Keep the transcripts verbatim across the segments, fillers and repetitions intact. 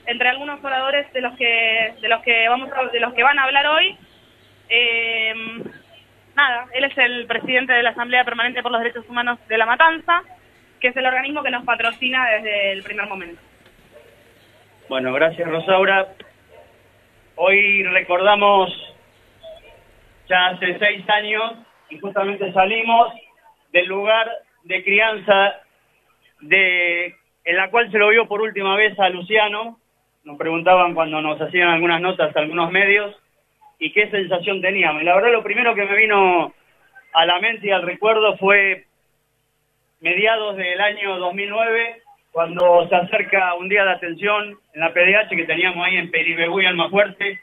entre algunos oradores de los que de los que vamos a, de los que van a hablar hoy. Eh, nada, él es el presidente de la Asamblea Permanente por los Derechos Humanos de La Matanza, que es el organismo que nos patrocina desde el primer momento. Bueno, gracias Rosaura. Hoy recordamos ya hace seis años y justamente salimos del lugar de crianza de en la cual se lo vio por última vez a Luciano. Nos preguntaban cuando nos hacían algunas notas a algunos medios y qué sensación teníamos. Y la verdad lo primero que me vino a la mente y al recuerdo fue mediados del año dos mil nueve, cuando se acerca un día de atención en la P D H que teníamos ahí en Peribegú y Almafuerte.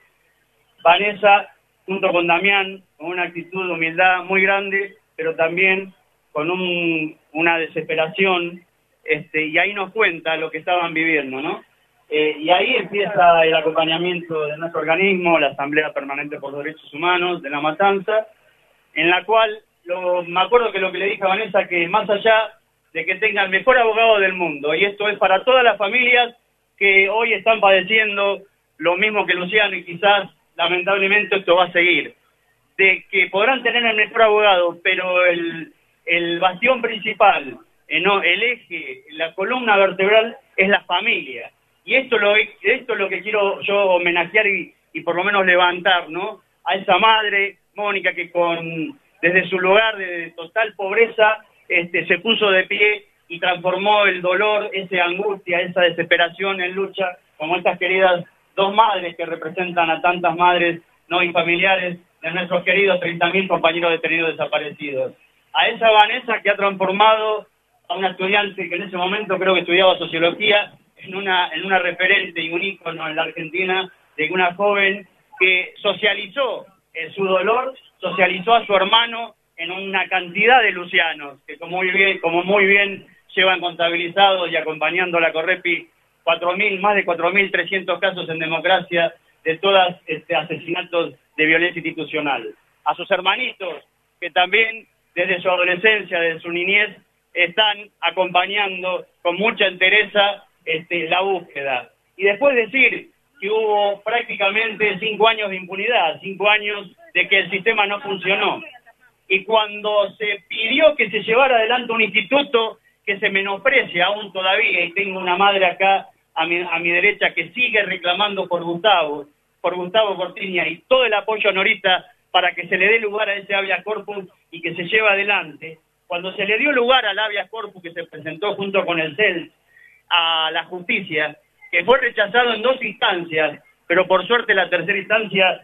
Vanessa, junto con Damián, con una actitud de humildad muy grande, pero también con un, una desesperación, este, y ahí nos cuenta lo que estaban viviendo, ¿no? Eh, y ahí empieza el acompañamiento de nuestro organismo, la Asamblea Permanente por los Derechos Humanos de La Matanza, en la cual, lo, me acuerdo que lo que le dije a Vanessa, que más allá de que tenga el mejor abogado del mundo, y esto es para todas las familias que hoy están padeciendo lo mismo que Luciano, y quizás, lamentablemente, esto va a seguir, de que podrán tener el mejor abogado, pero el, el bastión principal, eh, no, el eje, la columna vertebral es la familia. Y esto, lo, esto es lo que quiero yo homenajear y, y por lo menos levantar, ¿no? A esa madre, Mónica, que con desde su lugar de total pobreza este, se puso de pie y transformó el dolor, esa angustia, esa desesperación en lucha, como estas queridas dos madres que representan a tantas madres, ¿no?, y familiares de nuestros queridos treinta mil compañeros detenidos desaparecidos. A esa Vanessa que ha transformado a una estudiante que en ese momento creo que estudiaba sociología en una en una referente y un ícono en la Argentina, de una joven que socializó en su dolor, socializó a su hermano en una cantidad de lucianos, que como muy bien, como muy bien llevan contabilizados y acompañando a la Correpi cuatro mil, más de cuatro mil trescientos casos en democracia de todos este, asesinatos de violencia institucional. A sus hermanitos, que también desde su adolescencia, desde su niñez, están acompañando con mucha entereza este, la búsqueda. Y después decir que hubo prácticamente cinco años de impunidad, cinco años de que el sistema no funcionó. Y cuando se pidió que se llevara adelante un instituto que se menosprecia aún todavía, y tengo una madre acá a mi, a mi derecha que sigue reclamando por Gustavo, por Gustavo Cortiña, y todo el apoyo a Norita para que se le dé lugar a ese habeas corpus y que se lleve adelante. Cuando se le dio lugar al habeas corpus que se presentó junto con el C E L S a la justicia, que fue rechazado en dos instancias, pero por suerte la tercera instancia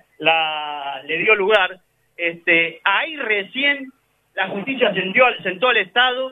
la le dio lugar, este, ahí recién la justicia sentó, sentó al Estado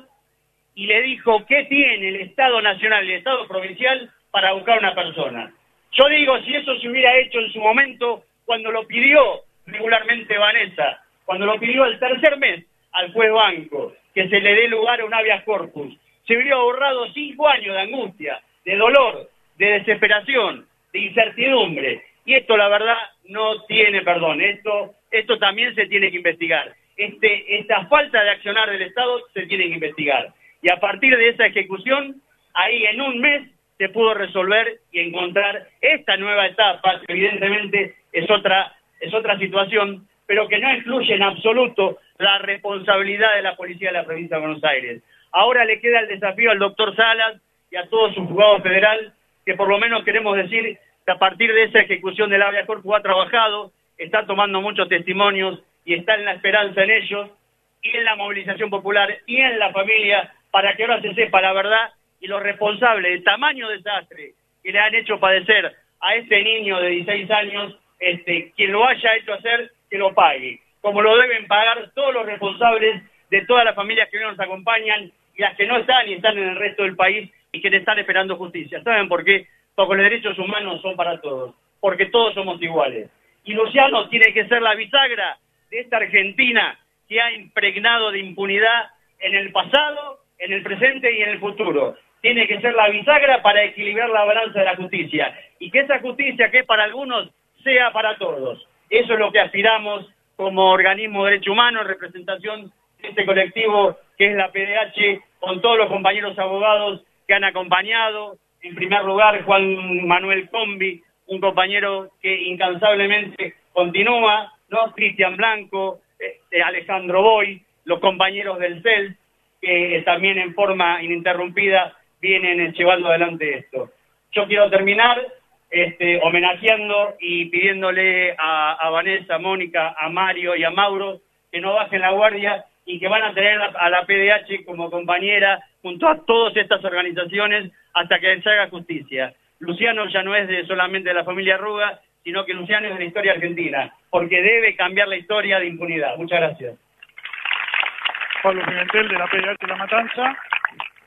y le dijo qué tiene el Estado Nacional y el Estado Provincial para buscar a una persona. Yo digo, si eso se hubiera hecho en su momento, cuando lo pidió regularmente Vanessa, cuando lo pidió el tercer mes al juez Banco, que se le dé lugar a un habeas corpus, se hubiera ahorrado cinco años de angustia, de dolor, de desesperación, de incertidumbre. Y esto, la verdad, no tiene perdón. Esto, esto también se tiene que investigar. Este, esta falta de accionar del Estado se tiene que investigar. Y a partir de esa ejecución, ahí en un mes se pudo resolver y encontrar esta nueva etapa, que evidentemente es otra, es otra situación, pero que no incluye en absoluto la responsabilidad de la policía de la provincia de Buenos Aires. Ahora le queda el desafío al doctor Salas y a todo su juzgado federal, que por lo menos queremos decir que a partir de esa ejecución del habeas corpus ha trabajado, está tomando muchos testimonios y está en la esperanza en ellos y en la movilización popular y en la familia, para que ahora se sepa la verdad y los responsables del tamaño desastre que le han hecho padecer a este niño de dieciséis años, este, quien lo haya hecho hacer, que lo pague, como lo deben pagar todos los responsables de todas las familias que hoy nos acompañan y las que no están y están en el resto del país y que le están esperando justicia. ¿Saben por qué? Porque los derechos humanos son para todos, porque todos somos iguales. Y Luciano tiene que ser la bisagra de esta Argentina que ha impregnado de impunidad en el pasado, en el presente y en el futuro. Tiene que ser la bisagra para equilibrar la balanza de la justicia. Y que esa justicia, que es para algunos, sea para todos. Eso es lo que aspiramos como organismo de derechos humanos, en representación de este colectivo que es la P D H, con todos los compañeros abogados que han acompañado En primer lugar, Juan Manuel Combi, un compañero que incansablemente continúa, ¿no? Cristian Blanco, eh, Alejandro Boy, los compañeros del C E L, que eh, también en forma ininterrumpida vienen eh, llevando adelante esto. Yo quiero terminar este, homenajeando y pidiéndole a, a Vanessa, a Mónica, a Mario y a Mauro que no bajen la guardia y que van a tener a, a la P D H como compañera junto a todas estas organizaciones hasta que se haga justicia. Luciano ya no es de solamente de la familia Ruga, sino que Luciano es de la historia argentina, porque debe cambiar la historia de impunidad. Muchas gracias. Pablo Pimentel, de la P D H de La Matanza.